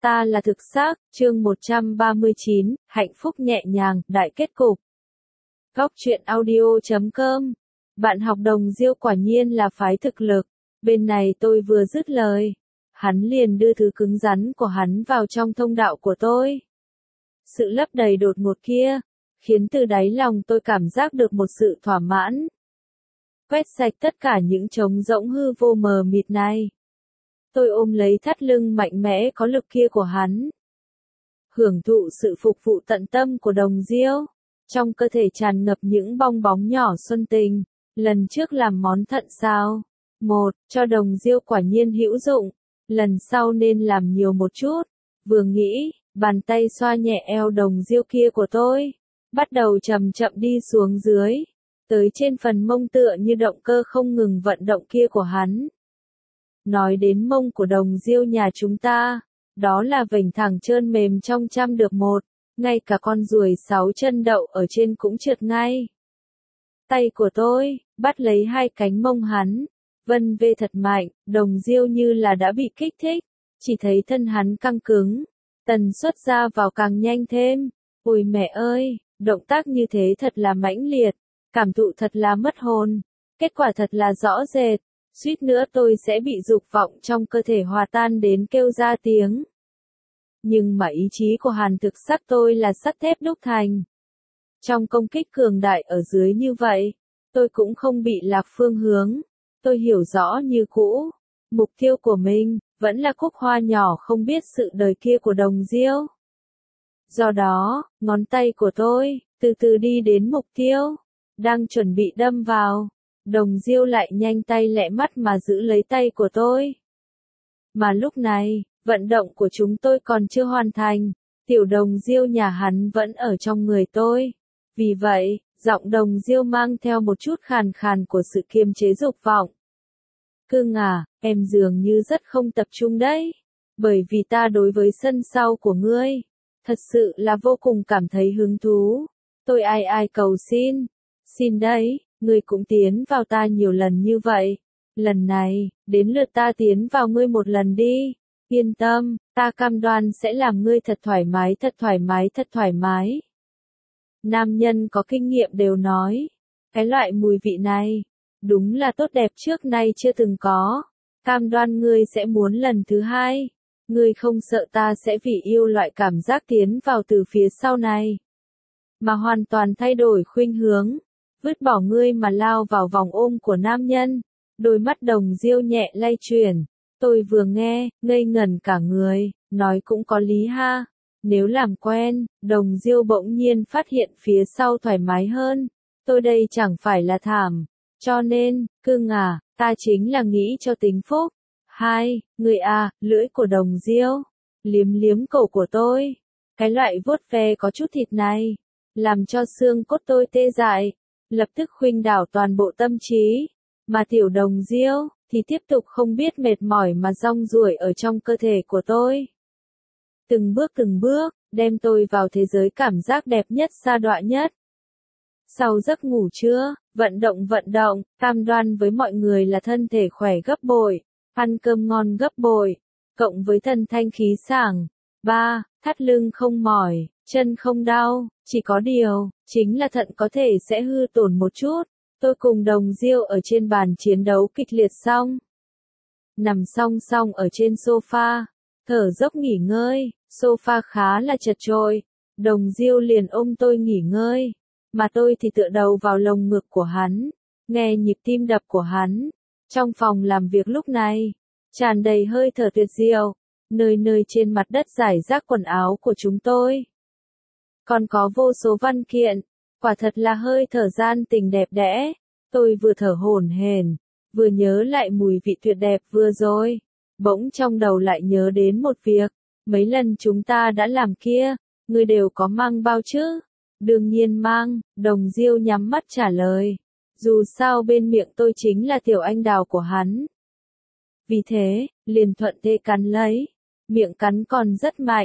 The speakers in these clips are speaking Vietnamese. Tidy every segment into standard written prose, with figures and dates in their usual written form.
Ta là thực xác, chương 139, hạnh phúc nhẹ nhàng, đại kết cục. Góc truyện audio.com. Bạn học đồng Diêu quả nhiên là phái thực lực. Bên này tôi vừa dứt lời, hắn liền đưa thứ cứng rắn của hắn vào trong thông đạo của tôi. Sự lấp đầy đột ngột kia, khiến từ đáy lòng tôi cảm giác được một sự thỏa mãn. Quét sạch tất cả những trống rỗng hư vô mờ mịt này. Tôi ôm lấy thắt lưng mạnh mẽ có lực kia của hắn. Hưởng thụ sự phục vụ tận tâm của đồng Diêu. Trong cơ thể tràn ngập những bong bóng nhỏ xuân tình. Lần trước làm món thận sao? Cho đồng Diêu quả nhiên hữu dụng. Lần sau nên làm nhiều một chút. Vừa nghĩ, bàn tay xoa nhẹ eo đồng Diêu kia của tôi. Bắt đầu chậm chậm đi xuống dưới. Tới trên phần mông tựa như động cơ không ngừng vận động kia của hắn. Nói đến mông của đồng Diêu nhà chúng ta, đó là vểnh thẳng trơn mềm trong trăm được một, ngay cả con ruồi 6 chân đậu ở trên cũng trượt ngay. Tay của tôi, bắt lấy hai cánh mông hắn, vân vê thật mạnh, đồng Diêu như là đã bị kích thích, chỉ thấy thân hắn căng cứng, tần suất ra vào càng nhanh thêm. Ôi mẹ ơi, động tác như thế thật là mãnh liệt, cảm thụ thật là mất hồn, kết quả thật là rõ rệt. Suýt nữa tôi sẽ bị dục vọng trong cơ thể hòa tan đến kêu ra tiếng. Nhưng mà ý chí của Hàn thực sắc tôi là sắt thép đúc thành. Trong công kích cường đại ở dưới như vậy, tôi cũng không bị lạc phương hướng. Tôi hiểu rõ như cũ, mục tiêu của mình vẫn là cúc hoa nhỏ không biết sự đời kia của đồng Diêu. Do đó, ngón tay của tôi từ từ đi đến mục tiêu, đang chuẩn bị đâm vào. Đồng Diêu lại nhanh tay lẹ mắt mà giữ lấy tay của tôi. Mà lúc này, vận động của chúng tôi còn chưa hoàn thành, tiểu đồng Diêu nhà hắn vẫn ở trong người tôi. Vì vậy, giọng đồng Diêu mang theo một chút khàn khàn của sự kiềm chế dục vọng. Cưng à, em dường như rất không tập trung đấy. Bởi vì ta đối với sân sau của ngươi, thật sự là vô cùng cảm thấy hứng thú. Tôi ai cầu xin. Xin đấy. Ngươi cũng tiến vào ta nhiều lần như vậy. Lần này, đến lượt ta tiến vào ngươi một lần đi. Yên tâm, ta cam đoan sẽ làm ngươi thật thoải mái, thật thoải mái, thật thoải mái. Nam nhân có kinh nghiệm đều nói, cái loại mùi vị này, đúng là tốt đẹp trước nay chưa từng có. Cam đoan ngươi sẽ muốn lần thứ hai. Ngươi không sợ ta sẽ vì yêu loại cảm giác tiến vào từ phía sau này, mà hoàn toàn thay đổi khuynh hướng. Vứt bỏ ngươi mà lao vào vòng ôm của nam nhân. Đôi mắt đồng Diêu nhẹ lay chuyển. Tôi vừa nghe, ngây ngẩn cả người, nói cũng có lý ha. Nếu làm quen, đồng Diêu bỗng nhiên phát hiện phía sau thoải mái hơn. Tôi đây chẳng phải là thảm. Cho nên, cưng à, ta chính là nghĩ cho tính phúc. Người à, lưỡi của đồng Diêu. Liếm liếm cổ của tôi. Cái loại vuốt ve có chút thịt này, làm cho xương cốt tôi tê dại. Lập tức khuynh đảo toàn bộ tâm trí, mà tiểu đồng Diêu thì tiếp tục không biết mệt mỏi mà rong ruổi ở trong cơ thể của tôi. Từng bước, đem tôi vào thế giới cảm giác đẹp nhất sa đọa nhất. Sau giấc ngủ trưa, vận động, cam đoan với mọi người là thân thể khỏe gấp bội, ăn cơm ngon gấp bội, cộng với thân thanh khí sảng. 3. Thắt lưng không mỏi, chân không đau, chỉ có điều, chính là thận có thể sẽ hư tổn một chút. Tôi cùng đồng Diêu ở trên bàn chiến đấu kịch liệt xong. Nằm song song ở trên sofa, thở dốc nghỉ ngơi, sofa khá là chật chội. Đồng Diêu liền ôm tôi nghỉ ngơi, mà tôi thì tựa đầu vào lồng ngực của hắn, nghe nhịp tim đập của hắn. Trong phòng làm việc lúc này, tràn đầy hơi thở tuyệt diệu. Nơi nơi trên mặt đất rải rác quần áo của chúng tôi. Còn có vô số văn kiện, quả thật là hơi thở gian tình đẹp đẽ. Tôi vừa thở hổn hển, vừa nhớ lại mùi vị tuyệt đẹp vừa rồi. Bỗng trong đầu lại nhớ đến một việc, mấy lần chúng ta đã làm kia, ngươi đều có mang bao chứ? Đương nhiên mang, đồng Diêu nhắm mắt trả lời. Dù sao bên miệng tôi chính là tiểu anh đào của hắn. Vì thế, liền thuận thế cắn lấy. Miệng cắn còn rất mạnh.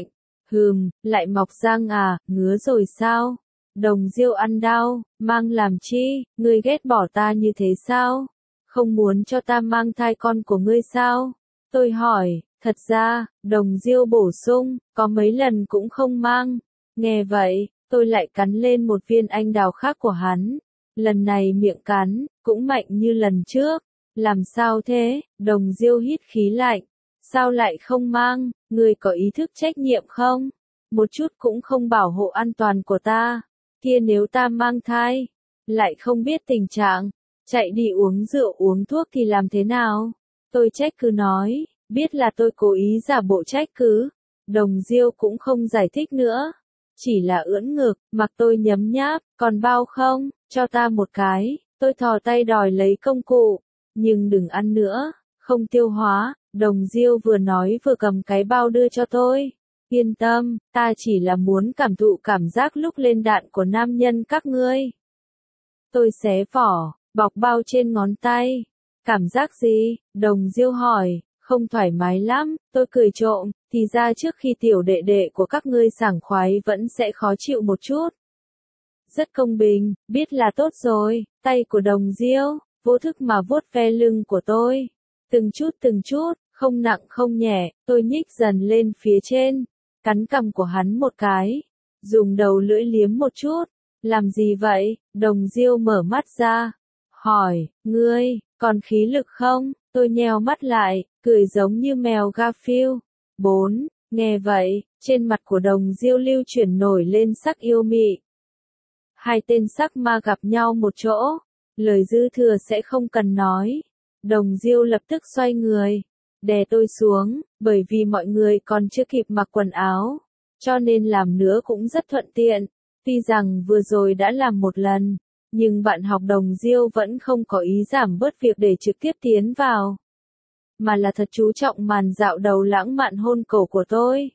Lại mọc răng à, ngứa rồi sao? Đồng Diêu ăn đau, mang làm chi, ngươi ghét bỏ ta như thế sao? Không muốn cho ta mang thai con của ngươi sao? Tôi hỏi, Thật ra, Đồng Diêu bổ sung, có mấy lần cũng không mang. Nghe vậy, tôi lại cắn lên một viên anh đào khác của hắn. Lần này miệng cắn, cũng mạnh như lần trước. Làm sao thế? Đồng Diêu hít khí lạnh. Sao lại không mang? Người có ý thức trách nhiệm không? Một chút cũng không bảo hộ an toàn của ta. Kia nếu ta mang thai, lại không biết tình trạng, chạy đi uống rượu uống thuốc thì làm thế nào? Tôi trách cứ nói, biết là tôi cố ý giả bộ trách cứ. Đồng Diêu cũng không giải thích nữa. Chỉ là ưỡn ngực, mặc tôi nhấm nháp, còn bao không, cho ta một cái. Tôi thò tay đòi lấy công cụ. Nhưng đừng ăn nữa, không tiêu hóa. Đồng Diêu vừa nói vừa cầm cái bao đưa cho tôi. Yên tâm, ta chỉ là muốn cảm thụ cảm giác lúc lên đạn của nam nhân các ngươi. Tôi xé vỏ, bọc bao trên ngón tay. Cảm giác gì? Đồng Diêu hỏi. Không thoải mái lắm, tôi cười trộm, thì ra trước khi tiểu đệ đệ của các ngươi sảng khoái vẫn sẽ khó chịu một chút. Rất công bình, biết là tốt rồi. Tay của Đồng Diêu vô thức mà vuốt ve lưng của tôi. Từng chút, không nặng không nhẹ, tôi nhích dần lên phía trên, cắn cằm của hắn một cái, dùng đầu lưỡi liếm một chút. Làm gì vậy? Đồng Diêu mở mắt ra, hỏi, ngươi, còn khí lực không? Tôi nheo mắt lại, cười giống như mèo Garfield. 4. Nghe vậy, trên mặt của Đồng Diêu lưu chuyển nổi lên sắc yêu mị. Hai tên sắc ma gặp nhau một chỗ, lời dư thừa sẽ không cần nói. Đồng Diêu lập tức xoay người, đè tôi xuống, bởi vì mọi người còn chưa kịp mặc quần áo, cho nên làm nữa cũng rất thuận tiện. Tuy rằng vừa rồi đã làm một lần, nhưng bạn học Đồng Diêu vẫn không có ý giảm bớt việc để trực tiếp tiến vào, mà là thật chú trọng màn dạo đầu lãng mạn hôn cổ của tôi.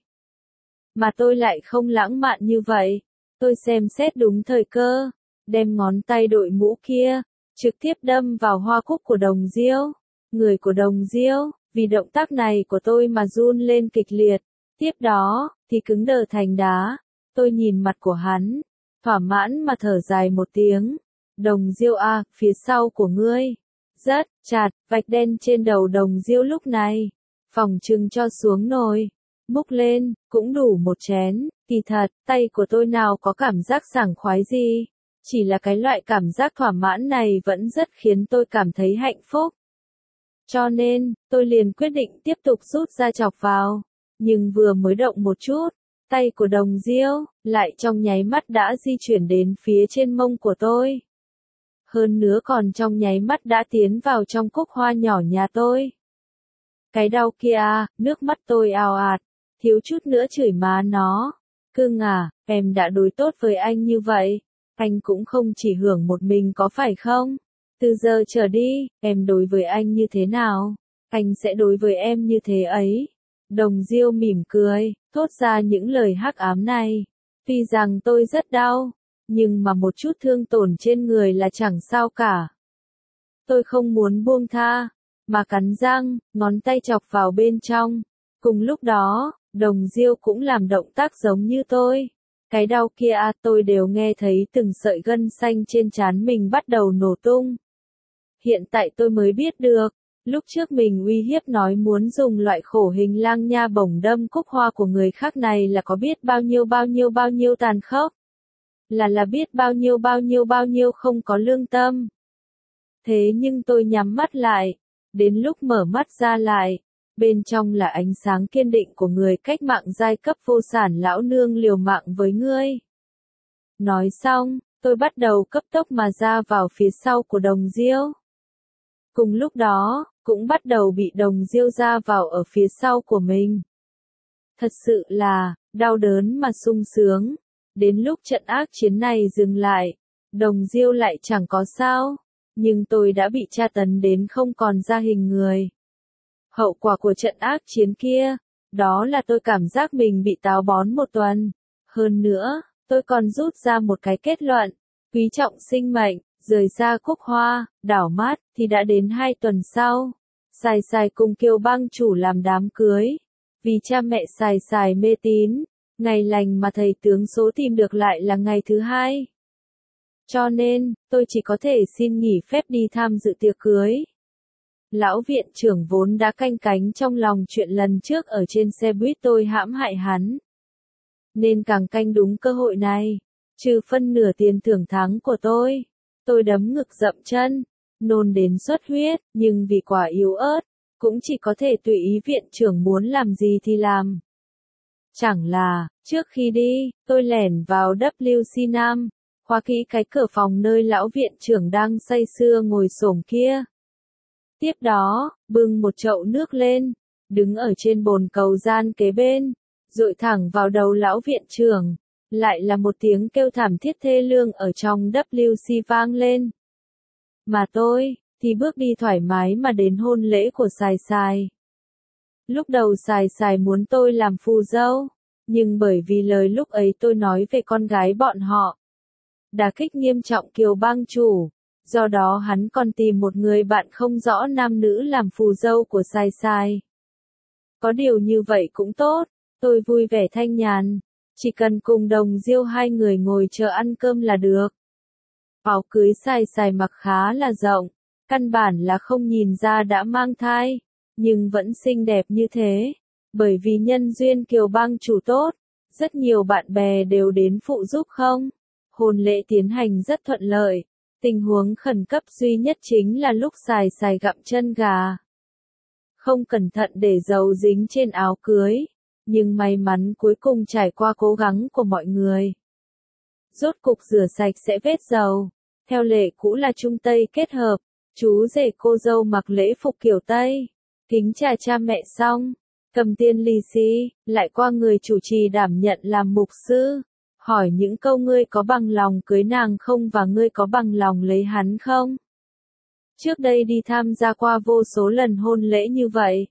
Mà tôi lại không lãng mạn như vậy. Tôi xem xét đúng thời cơ, đem ngón tay đội mũ kia, trực tiếp đâm vào hoa cúc của Đồng Diêu. Người của Đồng Diêu, vì động tác này của tôi mà run lên kịch liệt. Tiếp đó, thì cứng đờ thành đá. Tôi nhìn mặt của hắn, thỏa mãn mà thở dài một tiếng. Đồng Diêu à, phía sau của ngươi. Rất chặt, vạch đen trên đầu Đồng Diêu lúc này. Phỏng chừng cho xuống nồi. Múc lên, cũng đủ một chén. Kỳ thật, tay của tôi nào có cảm giác sảng khoái gì. Chỉ là cái loại cảm giác thỏa mãn này vẫn rất khiến tôi cảm thấy hạnh phúc. Cho nên, tôi liền quyết định tiếp tục rút ra chọc vào. Nhưng vừa mới động một chút, tay của Đồng Diêu lại trong nháy mắt đã di chuyển đến phía trên mông của tôi. Hơn nữa còn trong nháy mắt đã tiến vào trong cúc hoa nhỏ nhà tôi. Cái đau kia, nước mắt tôi ào ạt, thiếu chút nữa chửi má nó. Cưng à, em đã đối tốt với anh như vậy, anh cũng không chỉ hưởng một mình có phải không? Từ giờ trở đi, em đối với anh như thế nào, anh sẽ đối với em như thế ấy. Đồng Diêu mỉm cười, thốt ra những lời hắc ám này. Tuy rằng tôi rất đau, nhưng mà một chút thương tổn trên người là chẳng sao cả. Tôi không muốn buông tha, mà cắn răng, ngón tay chọc vào bên trong. Cùng lúc đó, Đồng Diêu cũng làm động tác giống như tôi. Cái đau kia tôi đều nghe thấy từng sợi gân xanh trên trán mình bắt đầu nổ tung. Hiện tại tôi mới biết được, lúc trước mình uy hiếp nói muốn dùng loại khổ hình lang nha bổng đâm cúc hoa của người khác này là có biết bao nhiêu tàn khốc. Là biết bao nhiêu không có lương tâm. Thế nhưng tôi nhắm mắt lại, đến lúc mở mắt ra lại, bên trong là ánh sáng kiên định của người cách mạng giai cấp vô sản lão nương liều mạng với ngươi. Nói xong, tôi bắt đầu cấp tốc mà ra vào phía sau của Đồng Diêu. Cùng lúc đó, cũng bắt đầu bị Đồng Diêu ra vào ở phía sau của mình. Thật sự là, đau đớn mà sung sướng. Đến lúc trận ác chiến này dừng lại, Đồng Diêu lại chẳng có sao, nhưng tôi đã bị tra tấn đến không còn ra hình người. Hậu quả của trận ác chiến kia, đó là tôi cảm giác mình bị táo bón một tuần. Hơn nữa, tôi còn rút ra một cái kết luận, quý trọng sinh mệnh, rời xa cúc hoa, đảo mắt, thì đã đến 2 tuần sau. Xài cùng Kiều Bang chủ làm đám cưới. Vì cha mẹ xài mê tín, ngày lành mà thầy tướng số tìm được lại là ngày thứ 2. Cho nên, tôi chỉ có thể xin nghỉ phép đi tham dự tiệc cưới. Lão viện trưởng vốn đã canh cánh trong lòng chuyện lần trước ở trên xe buýt tôi hãm hại hắn. Nên càng canh đúng cơ hội này. Trừ phân nửa tiền thưởng tháng của tôi đấm ngực dậm chân, nôn đến xuất huyết, nhưng vì quá yếu ớt, cũng chỉ có thể tùy ý viện trưởng muốn làm gì thì làm. Chẳng là, trước khi đi, tôi lẻn vào WC Nam, khóa kỹ cái cửa phòng nơi lão viện trưởng đang say sưa ngồi xổm kia. Tiếp đó, bưng một chậu nước lên, đứng ở trên bồn cầu gian kế bên, dội thẳng vào đầu lão viện trưởng. Lại là một tiếng kêu thảm thiết thê lương ở trong WC vang lên. Mà tôi, thì bước đi thoải mái mà đến hôn lễ của Sài Sài. Lúc đầu Sài Sài muốn tôi làm phù dâu, nhưng bởi vì lời lúc ấy tôi nói về con gái bọn họ, đả kích nghiêm trọng Kiều bang chủ, do đó hắn còn tìm một người bạn không rõ nam nữ làm phù dâu của Sài Sài. Có điều như vậy cũng tốt, tôi vui vẻ thanh nhàn. Chỉ cần cùng Đồng Diêu hai người ngồi chờ ăn cơm là được. Áo cưới Sài Sài mặc khá là rộng, căn bản là không nhìn ra đã mang thai, nhưng vẫn xinh đẹp như thế. Bởi vì nhân duyên Kiều bang chủ tốt, rất nhiều bạn bè đều đến phụ giúp không. Hôn lễ tiến hành rất thuận lợi, tình huống khẩn cấp duy nhất chính là lúc Sài Sài gặm chân gà. Không cẩn thận để dầu dính trên áo cưới. Nhưng may mắn cuối cùng trải qua cố gắng của mọi người. Rốt cục rửa sạch sẽ vết dầu. Theo lệ cũ là Trung Tây kết hợp, chú rể cô dâu mặc lễ phục kiểu Tây. Kính trà cha mẹ xong, cầm tiên lì xì, lại qua người chủ trì đảm nhận làm mục sư. Hỏi những câu ngươi có bằng lòng cưới nàng không và ngươi có bằng lòng lấy hắn không? Trước đây đi tham gia qua vô số lần hôn lễ như vậy.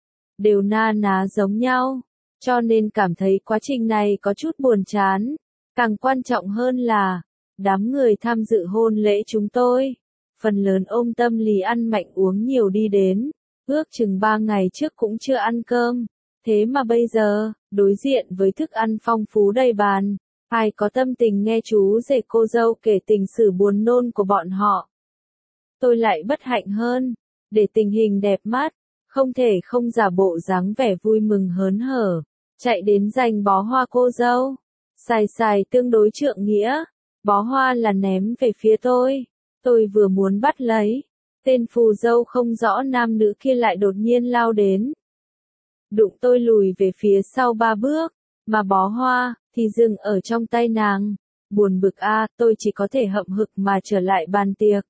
Đều na ná giống nhau. Cho nên cảm thấy quá trình này có chút buồn chán. Càng quan trọng hơn là, đám người tham dự hôn lễ chúng tôi, phần lớn ôm tâm lý ăn mạnh uống nhiều đi đến, ước chừng 3 ngày trước cũng chưa ăn cơm. Thế mà bây giờ, đối diện với thức ăn phong phú đầy bàn, ai có tâm tình nghe chú rể cô dâu kể tình sử buồn nôn của bọn họ. Tôi lại bất hạnh hơn, để tình hình đẹp mắt, không thể không giả bộ dáng vẻ vui mừng hớn hở. Chạy đến giành bó hoa cô dâu. Sài Sài tương đối trượng nghĩa. Bó hoa là ném về phía tôi. Tôi vừa muốn bắt lấy. Tên phù dâu không rõ nam nữ kia lại đột nhiên lao đến. Đụng tôi lùi về phía sau 3 bước. Mà bó hoa, thì dừng ở trong tay nàng. Buồn bực tôi chỉ có thể hậm hực mà trở lại bàn tiệc.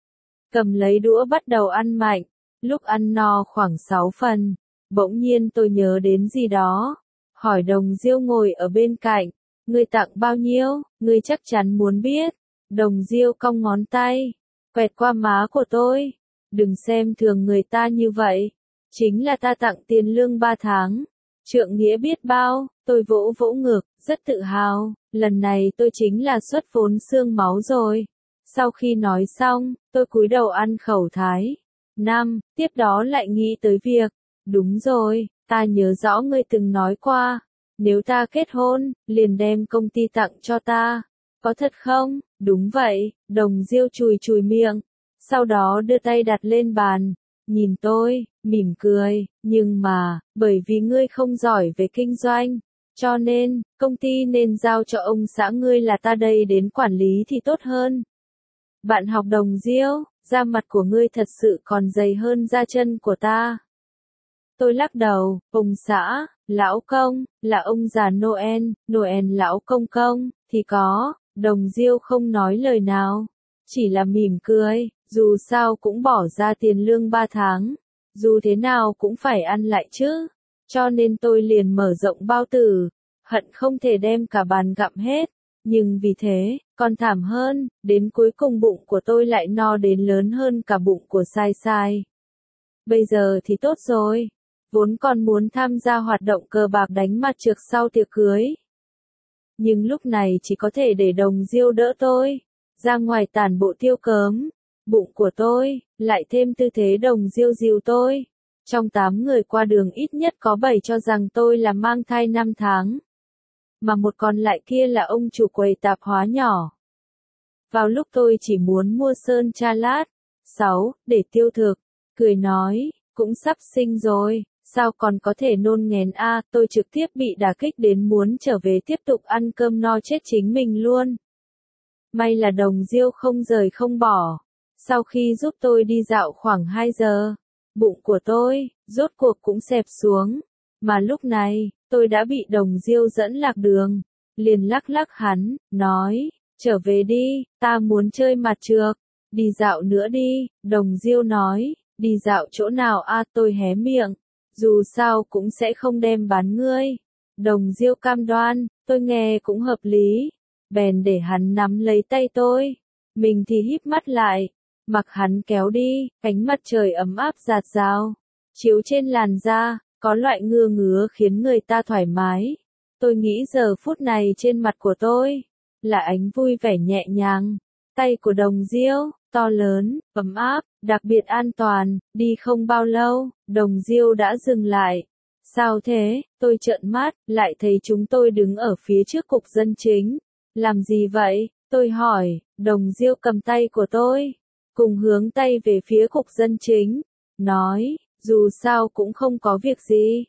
Cầm lấy đũa bắt đầu ăn mạnh. Lúc ăn no khoảng 6 phần. Bỗng nhiên tôi nhớ đến gì đó. Hỏi Đồng Diêu ngồi ở bên cạnh, ngươi tặng bao nhiêu, ngươi chắc chắn muốn biết. Đồng Diêu cong ngón tay, quẹt qua má của tôi. Đừng xem thường người ta như vậy. Chính là ta tặng tiền lương 3 tháng. Trượng nghĩa biết bao, tôi vỗ vỗ ngực, rất tự hào. Lần này tôi chính là xuất vốn xương máu rồi. Sau khi nói xong, tôi cúi đầu ăn khẩu thái. Tiếp đó lại nghĩ tới việc. Đúng rồi. Ta nhớ rõ ngươi từng nói qua, nếu ta kết hôn, liền đem công ty tặng cho ta. Có thật không? Đúng vậy, Đồng Diêu chùi chùi miệng, sau đó đưa tay đặt lên bàn, nhìn tôi, mỉm cười, nhưng mà, bởi vì ngươi không giỏi về kinh doanh, cho nên, công ty nên giao cho ông xã ngươi là ta đây đến quản lý thì tốt hơn. Bạn học Đồng Diêu, da mặt của ngươi thật sự còn dày hơn da chân của ta. Tôi lắc đầu, ông xã, lão công, là ông già Noel, lão công công, thì có, Đồng Diêu không nói lời nào, chỉ là mỉm cười, dù sao cũng bỏ ra tiền lương 3 tháng, dù thế nào cũng phải ăn lại chứ, cho nên tôi liền mở rộng bao tử, hận không thể đem cả bàn gặm hết, nhưng vì thế, còn thảm hơn, đến cuối cùng bụng của tôi lại no đến lớn hơn cả bụng của Sai Sai. Bây giờ thì tốt rồi. Vốn còn muốn tham gia hoạt động cờ bạc đánh mặt trược sau tiệc cưới. Nhưng lúc này chỉ có thể để Đồng Diêu đỡ tôi, ra ngoài tản bộ tiêu cớm. Bụng của tôi, lại thêm tư thế Đồng Diêu dìu tôi. Trong 8 người qua đường ít nhất có 7 cho rằng tôi là mang thai 5 tháng. Mà một còn lại kia là ông chủ quầy tạp hóa nhỏ. Vào lúc tôi chỉ muốn mua sơn cha lát, 6, để tiêu thực. cười nói, cũng sắp sinh rồi, sao còn có thể nôn nghén a, tôi trực tiếp bị đả kích đến muốn trở về tiếp tục ăn cơm no chết chính mình luôn. May là Đồng Diêu không rời không bỏ. Sau khi giúp tôi đi dạo khoảng 2 giờ, bụng của tôi, rốt cuộc cũng xẹp xuống. Mà lúc này, tôi đã bị Đồng Diêu dẫn lạc đường. Liền lắc lắc hắn, nói, trở về đi, ta muốn chơi mặt trược. Đi dạo nữa đi, Đồng Diêu nói, đi dạo chỗ nào a, tôi hé miệng. Dù sao cũng sẽ không đem bán ngươi. Đồng Diêu cam đoan, tôi nghe cũng hợp lý. Bèn để hắn nắm lấy tay tôi. Mình thì híp mắt lại. Mặc hắn kéo đi, ánh mặt trời ấm áp rạt rào. Chiếu trên làn da, có loại ngứa ngứa khiến người ta thoải mái. Tôi nghĩ giờ phút này trên mặt của tôi, là ánh vui vẻ nhẹ nhàng. Tay của Đồng Diêu, to lớn, ấm áp, đặc biệt an toàn. Đi không bao lâu, Đồng Diêu đã dừng lại. Sao thế? Tôi trợn mắt, lại thấy chúng tôi đứng ở phía trước cục dân chính. Làm gì vậy? Tôi hỏi. Đồng Diêu cầm tay của tôi, cùng hướng tay về phía cục dân chính. Nói, dù sao cũng không có việc gì.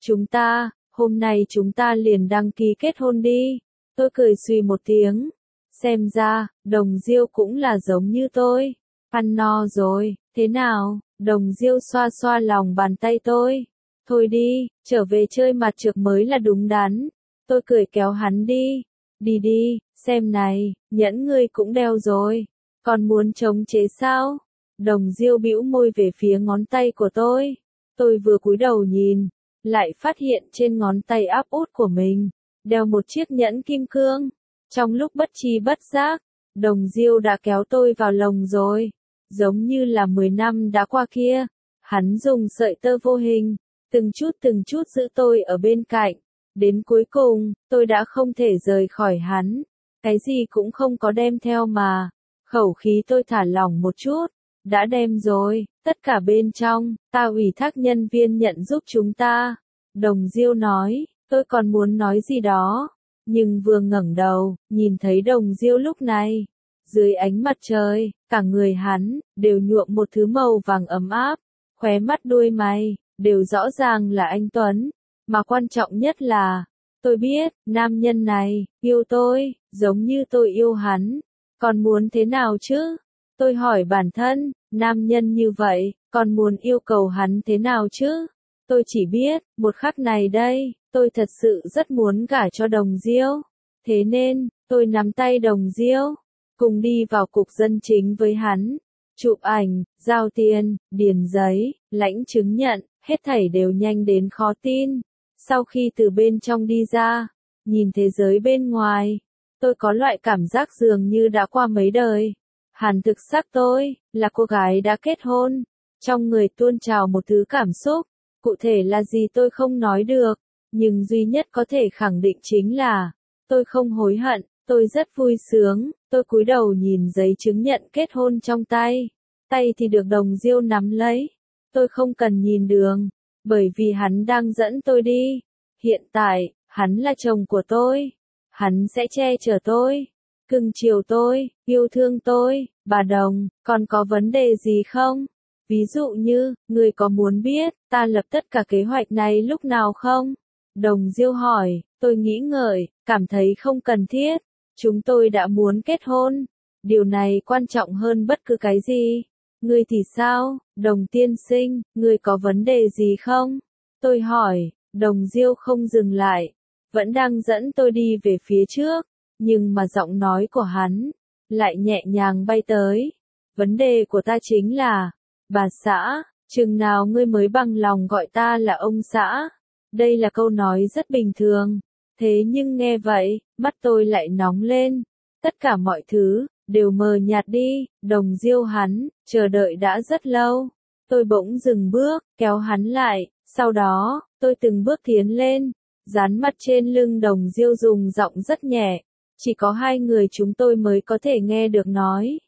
Hôm nay chúng ta liền đăng ký kết hôn đi. Tôi cười xùy một tiếng. Xem ra, Đồng Diêu cũng là giống như tôi. Ăn no rồi, thế nào? Đồng Diêu xoa xoa lòng bàn tay tôi. Thôi đi, trở về chơi mặt trược mới là đúng đắn. Tôi cười kéo hắn đi. Đi đi, xem này, nhẫn ngươi cũng đeo rồi. Còn muốn chống chế sao? Đồng Diêu bĩu môi về phía ngón tay của tôi. Tôi vừa cúi đầu nhìn, lại phát hiện trên ngón tay áp út của mình, đeo một chiếc nhẫn kim cương. Trong lúc bất tri bất giác, Đồng Diêu đã kéo tôi vào lồng rồi. Giống như là 10 năm đã qua kia, hắn dùng sợi tơ vô hình, từng chút giữ tôi ở bên cạnh. Đến cuối cùng, tôi đã không thể rời khỏi hắn. Cái gì cũng không có đem theo mà. Khẩu khí tôi thả lỏng một chút. Đã đem rồi, tất cả bên trong, ta ủy thác nhân viên nhận giúp chúng ta. Đồng Diêu nói, tôi còn muốn nói gì đó. Nhưng vừa ngẩng đầu, nhìn thấy Đồng Diêu lúc này. Dưới ánh mặt trời, cả người hắn, đều nhuộm một thứ màu vàng ấm áp. Khóe mắt đuôi mày, đều rõ ràng là anh Tuấn. Mà quan trọng nhất là, tôi biết, nam nhân này, yêu tôi, giống như tôi yêu hắn. Còn muốn thế nào chứ? Tôi hỏi bản thân, nam nhân như vậy, còn muốn yêu cầu hắn thế nào chứ? Tôi chỉ biết, một khắc này đây, tôi thật sự rất muốn gả cho Đồng Diêu. Thế nên, tôi nắm tay Đồng Diêu, cùng đi vào cục dân chính với hắn. Chụp ảnh, giao tiền, điền giấy, lãnh chứng nhận, hết thảy đều nhanh đến khó tin. Sau khi từ bên trong đi ra, nhìn thế giới bên ngoài, tôi có loại cảm giác dường như đã qua mấy đời. Hàn thực sắc tôi, là cô gái đã kết hôn. Trong người tuôn trào một thứ cảm xúc, cụ thể là gì tôi không nói được, nhưng duy nhất có thể khẳng định chính là, tôi không hối hận, tôi rất vui sướng. Tôi cúi đầu nhìn giấy chứng nhận kết hôn trong tay. Tay thì được Đồng Diêu nắm lấy. Tôi không cần nhìn đường, bởi vì hắn đang dẫn tôi đi. Hiện tại, hắn là chồng của tôi. Hắn sẽ che chở tôi, cưng chiều tôi, yêu thương tôi. Bà Đồng, còn có vấn đề gì không? Ví dụ như, người có muốn biết, ta lập tất cả kế hoạch này lúc nào không? Đồng Diêu hỏi, tôi nghĩ ngợi, cảm thấy không cần thiết. Chúng tôi đã muốn kết hôn. Điều này quan trọng hơn bất cứ cái gì. Ngươi thì sao, Đồng tiên sinh, ngươi có vấn đề gì không? Tôi hỏi. Đồng Diêu không dừng lại, vẫn đang dẫn tôi đi về phía trước, nhưng mà giọng nói của hắn lại nhẹ nhàng bay tới. Vấn đề của ta chính là, bà xã, chừng nào ngươi mới bằng lòng gọi ta là ông xã? Đây là câu nói rất bình thường, thế nhưng nghe vậy, mắt tôi lại nóng lên. Tất cả mọi thứ đều mờ nhạt đi. Đồng Diêu hắn chờ đợi đã rất lâu. Tôi bỗng dừng bước, kéo hắn lại, sau đó, tôi từng bước tiến lên, dán mặt trên lưng Đồng Diêu dùng giọng rất nhẹ, chỉ có hai người chúng tôi mới có thể nghe được nói.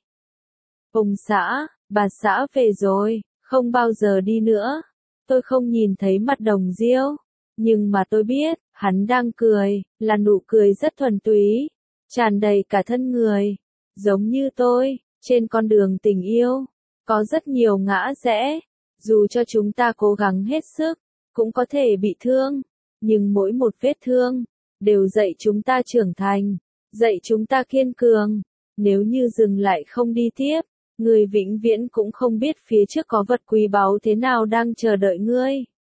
Ông xã, bà xã về rồi, không bao giờ đi nữa. Tôi không nhìn thấy mặt Đồng Diêu, nhưng mà tôi biết, hắn đang cười, là nụ cười rất thuần túy, tràn đầy cả thân người. Giống như tôi, trên con đường tình yêu, có rất nhiều ngã rẽ, Dù cho chúng ta cố gắng hết sức, cũng có thể bị thương. Nhưng mỗi một vết thương, đều dạy chúng ta trưởng thành, dạy chúng ta kiên cường. Nếu như dừng lại không đi tiếp, người vĩnh viễn cũng không biết phía trước có vật quý báu thế nào đang chờ đợi ngươi.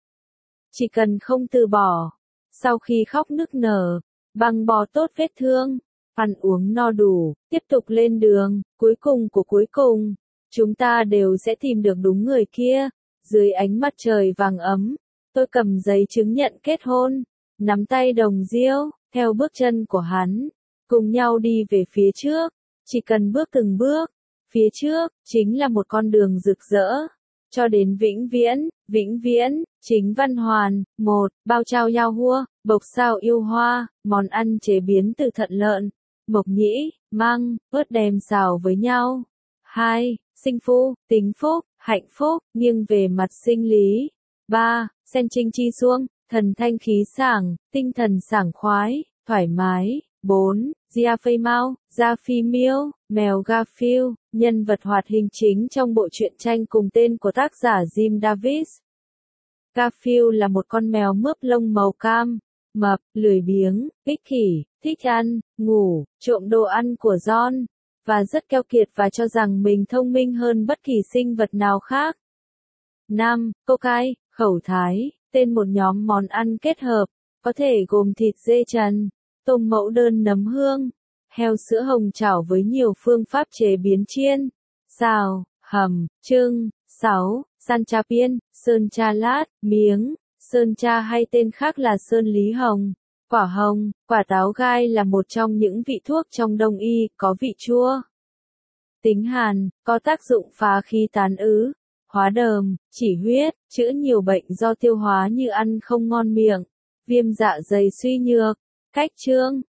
Chỉ cần không từ bỏ. Sau khi khóc nức nở, băng bó tốt vết thương, ăn uống no đủ, tiếp tục lên đường, cuối cùng của cuối cùng, chúng ta đều sẽ tìm được đúng người kia. Dưới ánh mặt trời vàng ấm, tôi cầm giấy chứng nhận kết hôn, nắm tay Đồng Diêu, theo bước chân của hắn, cùng nhau đi về phía trước. Chỉ cần bước từng bước, phía trước chính là một con đường rực rỡ, cho đến vĩnh viễn. Chính Văn Hoàn, 1. Bao trao yao hua, bộc sao yêu hoa, món ăn chế biến từ thận lợn, mộc nhĩ, măng, ớt đem xào với nhau. 2. Sinh phu, tính phúc, hạnh phúc, nghiêng về mặt sinh lý. 3. Sen trinh chi xuông, thần thanh khí sảng, tinh thần sảng khoái, thoải mái. 4. Gia Phây Mao, Gia Phi Miêu, mèo Garfield, nhân vật hoạt hình chính trong bộ truyện tranh cùng tên của tác giả Jim Davis. Garfield là một con mèo mướp lông màu cam, mập, lười biếng, ích kỷ, thích ăn, ngủ, trộm đồ ăn của John, và rất keo kiệt và cho rằng mình thông minh hơn bất kỳ sinh vật nào khác. 5. Câu cay, khẩu thái, tên một nhóm món ăn kết hợp, có thể gồm thịt dê trần, tôm mẫu đơn nấm hương, heo sữa hồng chảo với nhiều phương pháp chế biến chiên, xào, hầm, trưng. 6. San cha piên, sơn cha lát, miếng, sơn cha hay tên khác là sơn lý hồng. Quả hồng, quả táo gai là một trong những vị thuốc trong đông y, có vị chua. Tính hàn, có tác dụng phá khí tán ứ, hóa đờm, chỉ huyết, chữa nhiều bệnh do tiêu hóa như ăn không ngon miệng, viêm dạ dày suy nhược. Cách chương,